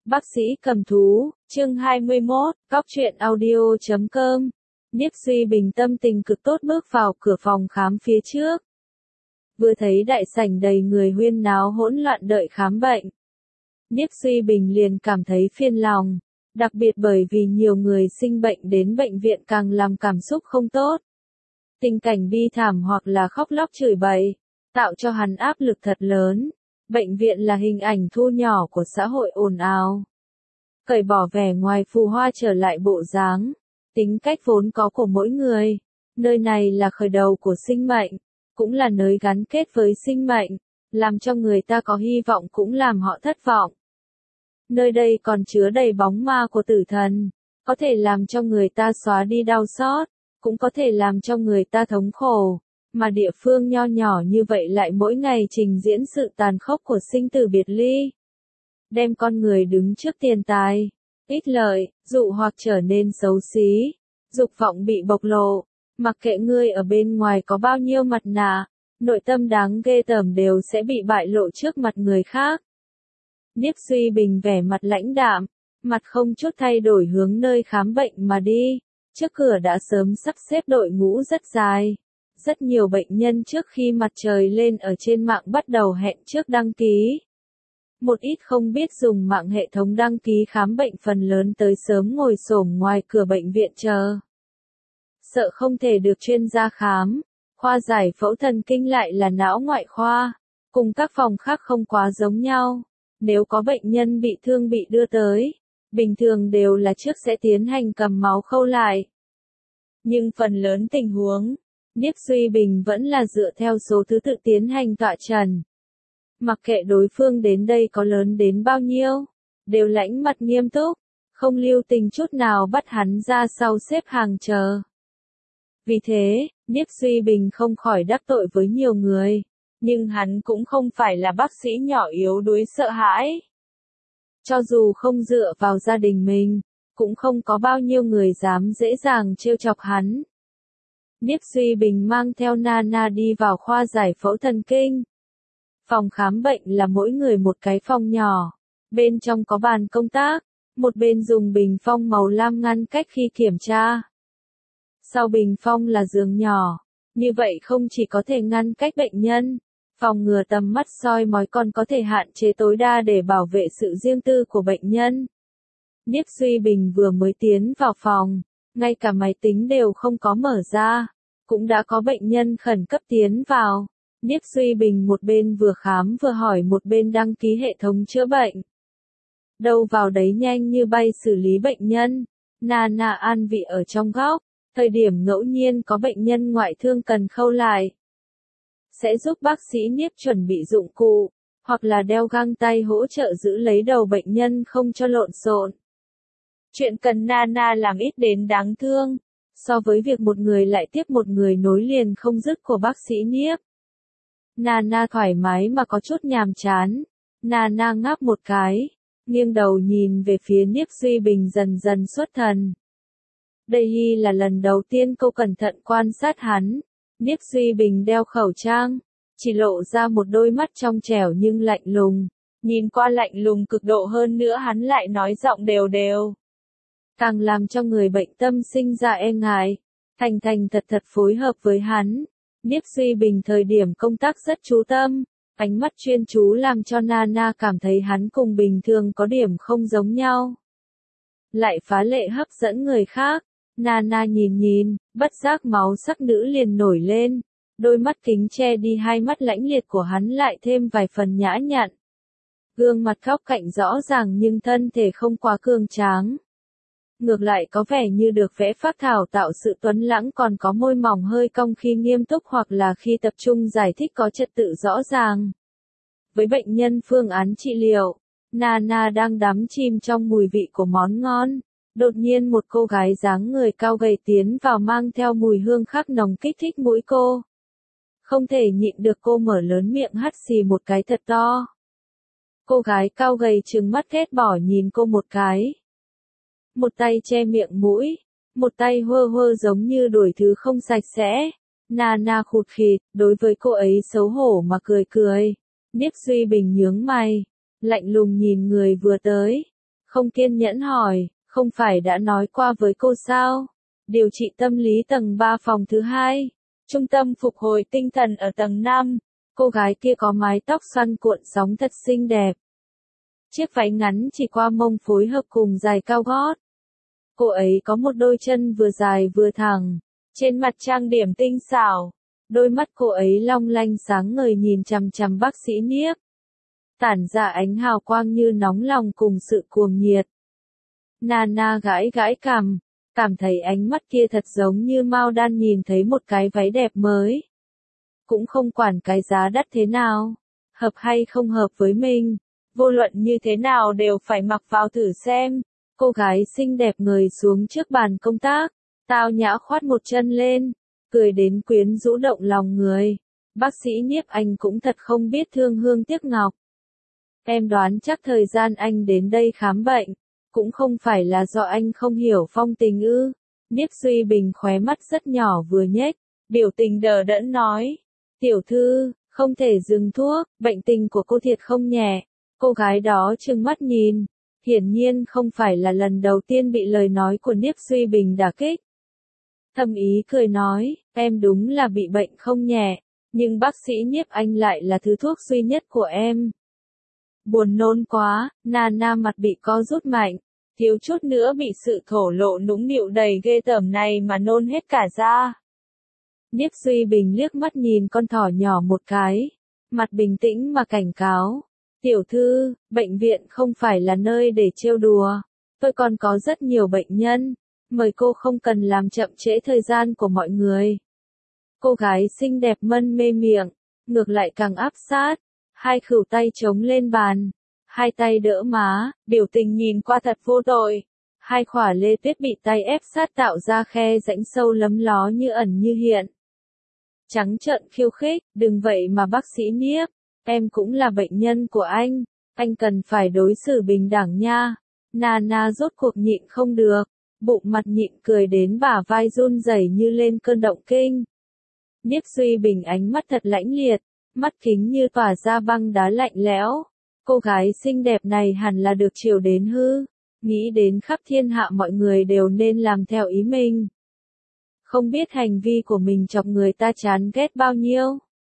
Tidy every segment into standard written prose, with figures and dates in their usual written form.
Bác sĩ cầm thú, chương 21, Cóc truyện audio.com. Nhiếp Duy Bình tâm tình cực tốt bước vào cửa phòng khám phía trước. Vừa thấy đại sảnh đầy người huyên náo hỗn loạn đợi khám bệnh. Nhiếp Duy Bình liền cảm thấy phiền lòng, đặc biệt bởi vì nhiều người sinh bệnh đến bệnh viện càng làm cảm xúc không tốt. Tình cảnh bi thảm hoặc là khóc lóc chửi bậy, tạo cho hắn áp lực thật lớn. Bệnh viện là hình ảnh thu nhỏ của xã hội ồn ào. Cởi bỏ vẻ ngoài phù hoa trở lại bộ dáng, tính cách vốn có của mỗi người. Nơi này là khởi đầu của sinh mệnh, cũng là nơi gắn kết với sinh mệnh, làm cho người ta có hy vọng cũng làm họ thất vọng. Nơi đây còn chứa đầy bóng ma của tử thần, có thể làm cho người ta xóa đi đau xót, cũng có thể làm cho người ta thống khổ. Mà địa phương nho nhỏ như vậy lại mỗi ngày trình diễn sự tàn khốc của sinh tử biệt ly. Đem con người đứng trước tiền tài, ích lợi, dụ hoặc trở nên xấu xí, dục vọng bị bộc lộ. Mặc kệ ngươi ở bên ngoài có bao nhiêu mặt nạ, nội tâm đáng ghê tởm đều sẽ bị bại lộ trước mặt người khác. Nhiếp Duy Bình vẻ mặt lãnh đạm, mặt không chút thay đổi hướng nơi khám bệnh mà đi. Trước cửa đã sớm sắp xếp đội ngũ rất dài. Rất nhiều bệnh nhân trước khi mặt trời lên ở trên mạng bắt đầu hẹn trước đăng ký. Một ít không biết dùng mạng hệ thống đăng ký khám bệnh phần lớn tới sớm ngồi xổm ngoài cửa bệnh viện chờ. Sợ không thể được chuyên gia khám, khoa giải phẫu thần kinh lại là não ngoại khoa, cùng các phòng khác không quá giống nhau. Nếu có bệnh nhân bị thương bị đưa tới, bình thường đều là trước sẽ tiến hành cầm máu khâu lại. Nhưng phần lớn tình huống, Nhiếp Duy Bình vẫn là dựa theo số thứ tự tiến hành tọa trần. Mặc kệ đối phương đến đây có lớn đến bao nhiêu, đều lãnh mặt nghiêm túc, không lưu tình chút nào bắt hắn ra sau xếp hàng chờ. Vì thế, Nhiếp Duy Bình không khỏi đắc tội với nhiều người, nhưng hắn cũng không phải là bác sĩ nhỏ yếu đuối sợ hãi. Cho dù không dựa vào gia đình mình, cũng không có bao nhiêu người dám dễ dàng trêu chọc hắn. Nhiếp Duy Bình mang theo Nana đi vào khoa giải phẫu thần kinh. Phòng khám bệnh là mỗi người một cái phòng nhỏ. Bên trong có bàn công tác, một bên dùng bình phong màu lam ngăn cách khi kiểm tra. Sau bình phong là giường nhỏ, như vậy không chỉ có thể ngăn cách bệnh nhân, phòng ngừa tầm mắt soi mói còn có thể hạn chế tối đa để bảo vệ sự riêng tư của bệnh nhân. Nhiếp Duy Bình vừa mới tiến vào phòng, ngay cả máy tính đều không có mở ra, cũng đã có bệnh nhân khẩn cấp tiến vào. Nhiếp Duy Bình một bên vừa khám vừa hỏi một bên đăng ký hệ thống chữa bệnh. Đâu vào đấy nhanh như bay xử lý bệnh nhân. Nana an vị ở trong góc, thời điểm ngẫu nhiên có bệnh nhân ngoại thương cần khâu lại, sẽ giúp bác sĩ Nhiếp chuẩn bị dụng cụ, hoặc là đeo găng tay hỗ trợ giữ lấy đầu bệnh nhân không cho lộn xộn. Chuyện cần Nana làm ít đến đáng thương, so với việc một người lại tiếp một người nối liền không dứt của bác sĩ Nhiếp. Nana thoải mái mà có chút nhàm chán. Nana ngáp một cái, nghiêng đầu nhìn về phía Nhiếp Duy Bình dần dần xuất thần. Đây là lần đầu tiên cô cẩn thận quan sát hắn. Nhiếp Duy Bình đeo khẩu trang, chỉ lộ ra một đôi mắt trong trẻo nhưng lạnh lùng. Nhìn qua lạnh lùng cực độ hơn nữa hắn lại nói giọng đều đều, càng làm cho người bệnh tâm sinh ra e ngại. Thành thành thật thật phối hợp với hắn. Nhiếp Duy Bình thời điểm công tác rất chú tâm, ánh mắt chuyên chú làm cho Nana cảm thấy hắn cùng bình thường có điểm không giống nhau. Lại phá lệ hấp dẫn người khác. Nana nhìn, bất giác máu sắc nữ liền nổi lên. Đôi mắt kính che đi hai mắt lãnh liệt của hắn lại thêm vài phần nhã nhặn. Gương mặt góc cạnh rõ ràng nhưng thân thể không quá cường tráng. Ngược lại có vẻ như được vẽ phác thảo tạo sự tuấn lãng, còn có môi mỏng hơi cong khi nghiêm túc hoặc là khi tập trung giải thích có trật tự rõ ràng. Với bệnh nhân phương án trị liệu, Nana đang đắm chìm trong mùi vị của món ngon. Đột nhiên một cô gái dáng người cao gầy tiến vào mang theo mùi hương khác nồng kích thích mũi cô. Không thể nhịn được cô mở lớn miệng hắt xì một cái thật to. Cô gái cao gầy trừng mắt ghét bỏ nhìn cô một cái. Một tay che miệng mũi, một tay hơ giống như đuổi thứ không sạch sẽ. Nana khụt khịt, đối với cô ấy xấu hổ mà cười. Nhiếp Duy Bình nhướng mày, lạnh lùng nhìn người vừa tới. không kiên nhẫn hỏi, không phải đã nói qua với cô sao? Điều trị tâm lý tầng 3 phòng thứ 2, trung tâm phục hồi tinh thần ở tầng 5. Cô gái kia có mái tóc xoăn cuộn sóng thật xinh đẹp. Chiếc váy ngắn chỉ qua mông phối hợp cùng giày cao gót. Cô ấy có một đôi chân vừa dài vừa thẳng, trên mặt trang điểm tinh xảo. Đôi mắt cô ấy long lanh sáng ngời nhìn chằm chằm bác sĩ Niếp, tản ra ánh hào quang như nóng lòng cùng sự cuồng nhiệt. Nana gãi gãi cằm, cảm thấy ánh mắt kia thật giống như Mao Đan nhìn thấy một cái váy đẹp mới. Cũng không quản cái giá đắt thế nào, hợp hay không hợp với mình, vô luận như thế nào đều phải mặc vào thử xem. Cô gái xinh đẹp ngồi xuống trước bàn công tác, tao nhã khoát một chân lên, cười đến quyến rũ động lòng người. Bác sĩ Niếp anh cũng thật không biết thương hương tiếc ngọc. Em đoán chắc thời gian anh đến đây khám bệnh, cũng không phải là do anh không hiểu phong tình ư. Niếp Duy Bình khóe mắt rất nhỏ vừa nhếch, biểu tình đờ đẫn nói. Tiểu thư, không thể dừng thuốc, bệnh tình của cô thiệt không nhẹ. Cô gái đó trừng mắt nhìn, hiển nhiên không phải là lần đầu tiên bị lời nói của Niếp Duy Bình đả kích. Thâm ý cười nói, em đúng là bị bệnh không nhẹ, nhưng bác sĩ Niếp anh lại là thứ thuốc duy nhất của em. Buồn nôn quá, Nana mặt bị co rút mạnh, thiếu chút nữa bị sự thổ lộ nũng nịu đầy ghê tởm này mà nôn hết cả ra. Niếp Duy Bình liếc mắt nhìn con thỏ nhỏ một cái, mặt bình tĩnh mà cảnh cáo. Tiểu thư, bệnh viện không phải là nơi để trêu đùa, tôi còn có rất nhiều bệnh nhân, mời cô không cần làm chậm trễ thời gian của mọi người. Cô gái xinh đẹp mân mê miệng, ngược lại càng áp sát, hai khuỷu tay chống lên bàn, hai tay đỡ má, biểu tình nhìn qua thật vô tội. Hai khỏa lê tuyết bị tay ép sát tạo ra khe rãnh sâu lấm ló như ẩn như hiện. Trắng trợn khiêu khích, đừng vậy mà bác sĩ Niếp, em cũng là bệnh nhân của anh cần phải đối xử bình đẳng nha. Nana rốt cuộc nhịn không được, bụng mặt nhịn cười đến bả vai run rẩy như lên cơn động kinh. Niếp Duy Bình ánh mắt thật lãnh liệt, mắt kính như tỏa ra băng đá lạnh lẽo. Cô gái xinh đẹp này hẳn là được chiều đến hư, nghĩ đến khắp thiên hạ mọi người đều nên làm theo ý mình. Không biết hành vi của mình chọc người ta chán ghét bao nhiêu.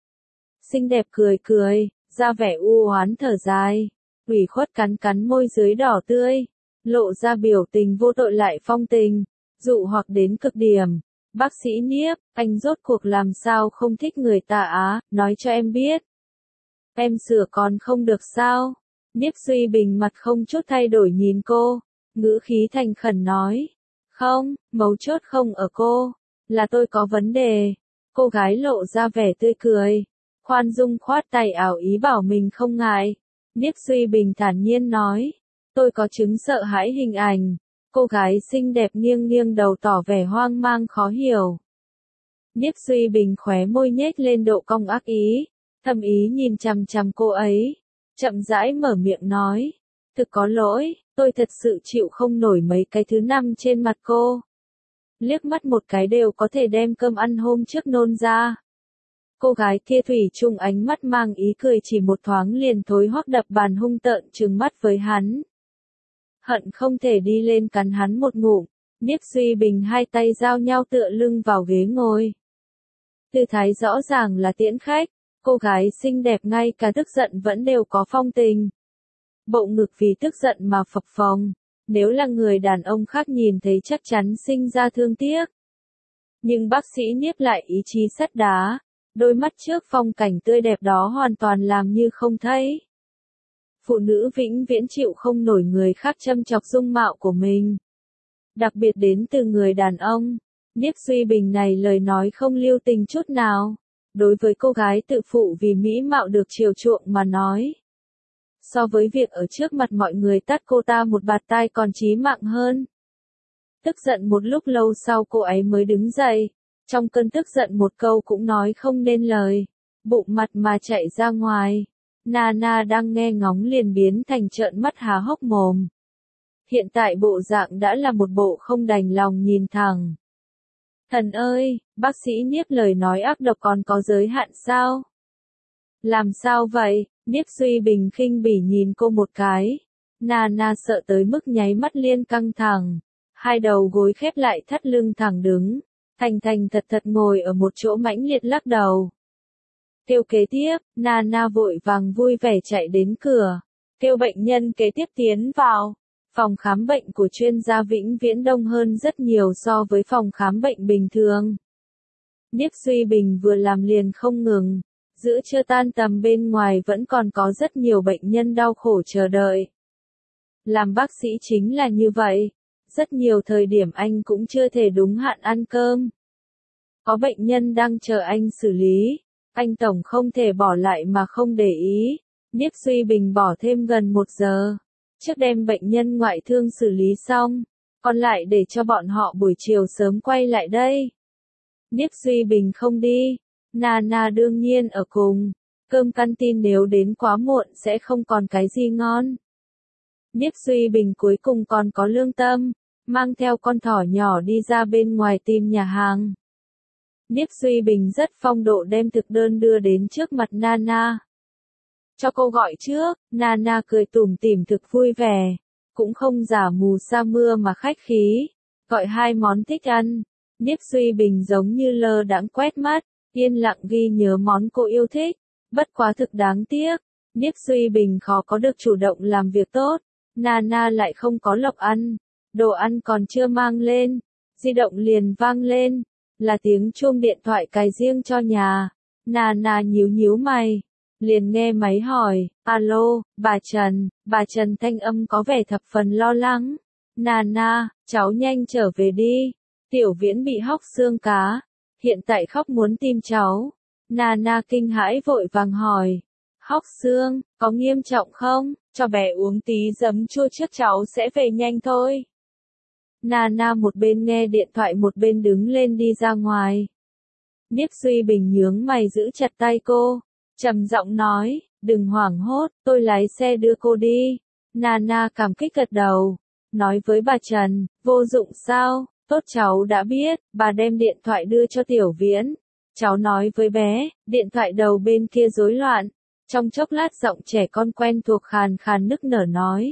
Xinh đẹp cười cười, ra vẻ u oán thở dài, ủy khuất cắn cắn môi dưới đỏ tươi, lộ ra biểu tình vô tội lại phong tình, dụ hoặc đến cực điểm. Bác sĩ Niếp, anh rốt cuộc làm sao không thích người ta á, nói cho em biết. Em sửa còn không được sao? Niếp Duy Bình mặt không chút thay đổi nhìn cô, ngữ khí thành khẩn nói. Không, mấu chốt không ở cô, là tôi có vấn đề. Cô gái lộ ra vẻ tươi cười, khoan dung khoát tay ảo ý bảo mình không ngại. Niếp Duy Bình thản nhiên nói, tôi có chứng sợ hãi hình ảnh. Cô gái xinh đẹp nghiêng nghiêng đầu tỏ vẻ hoang mang khó hiểu. Niếp Duy Bình khóe môi nhếch lên độ cong ác ý, thầm ý nhìn chằm chằm cô ấy, chậm rãi mở miệng nói, thực có lỗi, tôi thật sự chịu không nổi mấy cái thứ năm trên mặt cô. Liếc mắt một cái đều có thể đem cơm ăn hôm trước nôn ra. Cô gái kia thủy chung ánh mắt mang ý cười chỉ một thoáng liền thối hoắc đập bàn hung tợn trừng mắt với hắn. Hận không thể đi lên cắn hắn một ngụm. Niếp Duy Bình hai tay giao nhau tựa lưng vào ghế ngồi. Tư thái rõ ràng là tiễn khách, cô gái xinh đẹp ngay cả tức giận vẫn đều có phong tình. Bộ ngực vì tức giận mà phập phồng, nếu là người đàn ông khác nhìn thấy chắc chắn sinh ra thương tiếc. Nhưng bác sĩ Niếp lại ý chí sắt đá, đôi mắt trước phong cảnh tươi đẹp đó hoàn toàn làm như không thấy. Phụ nữ vĩnh viễn chịu không nổi người khác châm chọc dung mạo của mình. Đặc biệt đến từ người đàn ông. Niếp Duy Bình này lời nói không lưu tình chút nào. Đối với cô gái tự phụ vì mỹ mạo được chiều chuộng mà nói. So với việc ở trước mặt mọi người tát cô ta một bạt tai còn chí mạng hơn. Tức giận một lúc lâu sau cô ấy mới đứng dậy. Trong cơn tức giận một câu cũng nói không nên lời. Bụng mặt mà chạy ra ngoài. Nana đang nghe ngóng liền biến thành trợn mắt há hốc mồm. Hiện tại bộ dạng đã là một bộ không đành lòng nhìn thẳng. Thần ơi, bác sĩ Niếp lời nói ác độc còn có giới hạn sao? Làm sao vậy? Niếp Duy Bình khinh bỉ nhìn cô một cái. Nana sợ tới mức nháy mắt liên căng thẳng, hai đầu gối khép lại thắt lưng thẳng đứng, thành thành thật thật ngồi ở một chỗ mãnh liệt lắc đầu. Kêu kế tiếp, Nana vội vàng vui vẻ chạy đến cửa, kêu bệnh nhân kế tiếp tiến vào. Phòng khám bệnh của chuyên gia vĩnh viễn đông hơn rất nhiều so với phòng khám bệnh bình thường. Niếp Duy Bình vừa làm liền không ngừng, giữa trưa tan tầm bên ngoài vẫn còn có rất nhiều bệnh nhân đau khổ chờ đợi. Làm bác sĩ chính là như vậy, rất nhiều thời điểm anh cũng chưa thể đúng hạn ăn cơm. Có bệnh nhân đang chờ anh xử lý, anh tổng không thể bỏ lại mà không để ý. Niếp Duy Bình bỏ thêm gần 1 giờ, trước đem bệnh nhân ngoại thương xử lý xong, còn lại để cho bọn họ buổi chiều sớm quay lại đây. Niếp Duy Bình không đi, Nana đương nhiên ở cùng, cơm canteen nếu đến quá muộn sẽ không còn cái gì ngon. Niếp Duy Bình cuối cùng còn có lương tâm, mang theo con thỏ nhỏ đi ra bên ngoài tìm nhà hàng. Niếp Duy Bình rất phong độ đem thực đơn đưa đến trước mặt Nana. Cho cô gọi trước, Nana cười tủm tỉm thực vui vẻ, cũng không giả mù sa mưa mà khách khí, gọi 2 món thích ăn. Niếp Duy Bình giống như lơ đãng quét mắt, yên lặng ghi nhớ món cô yêu thích, bất quá thực đáng tiếc, Niếp Duy Bình khó có được chủ động làm việc tốt, Nana lại không có lộc ăn, đồ ăn còn chưa mang lên, di động liền vang lên, là tiếng chuông điện thoại cài riêng cho nhà. Nana nhíu nhíu mày, liền nghe máy hỏi, alo, bà Trần thanh âm có vẻ thập phần lo lắng. Nana, cháu nhanh trở về đi, Tiểu Viễn bị hóc xương cá, hiện tại khóc muốn tìm cháu. Nana kinh hãi vội vàng hỏi, hóc xương, có nghiêm trọng không, cho bé uống tí giấm chua trước cháu sẽ về nhanh thôi. Nana một bên nghe điện thoại một bên đứng lên đi ra ngoài. Niếp Duy Bình nhướng mày giữ chặt tay cô, trầm giọng nói, đừng hoảng hốt, tôi lái xe đưa cô đi. Nana cảm kích gật đầu, nói với bà Trần, vô dụng sao, tốt cháu đã biết, bà đem điện thoại đưa cho Tiểu Viễn. Cháu nói với bé, điện thoại đầu bên kia rối loạn, trong chốc lát giọng trẻ con quen thuộc khàn khàn nức nở nói.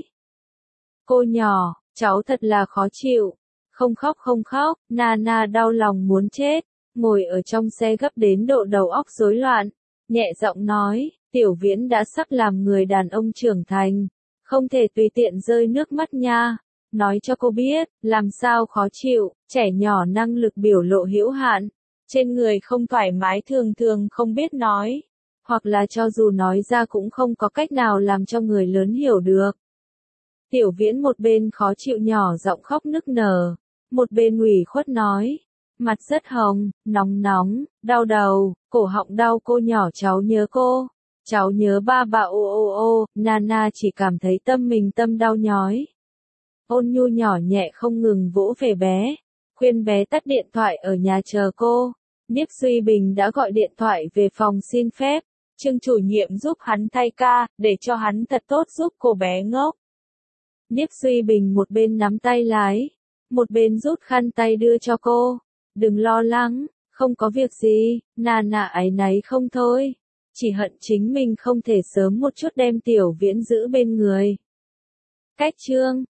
Cô nhỏ, cháu thật là khó chịu, không khóc, Nana đau lòng muốn chết, ngồi ở trong xe gấp đến độ đầu óc rối loạn, nhẹ giọng nói, Tiểu Viễn đã sắp làm người đàn ông trưởng thành, không thể tùy tiện rơi nước mắt nha. Nói cho cô biết, làm sao khó chịu, trẻ nhỏ năng lực biểu lộ hữu hạn, trên người không thoải mái thường thường không biết nói, hoặc là cho dù nói ra cũng không có cách nào làm cho người lớn hiểu được. Tiểu Viễn một bên khó chịu nhỏ giọng khóc nức nở, một bên ủy khuất nói, mặt rất hồng, nóng, đau đầu, cổ họng đau cô nhỏ cháu nhớ cô, cháu nhớ ba ô. Nana chỉ cảm thấy tâm đau nhói. Ôn nhu nhỏ nhẹ không ngừng vỗ về bé, khuyên bé tắt điện thoại ở nhà chờ cô. Niếp Duy Bình đã gọi điện thoại về phòng xin phép, Trương chủ nhiệm giúp hắn thay ca, để cho hắn thật tốt giúp cô bé ngốc. Niếp Duy Bình một bên nắm tay lái, một bên rút khăn tay đưa cho cô. Đừng lo lắng, không có việc gì, Nana áy náy không thôi. Chỉ hận chính mình không thể sớm một chút đem Tiểu Viễn giữ bên người. Cách chương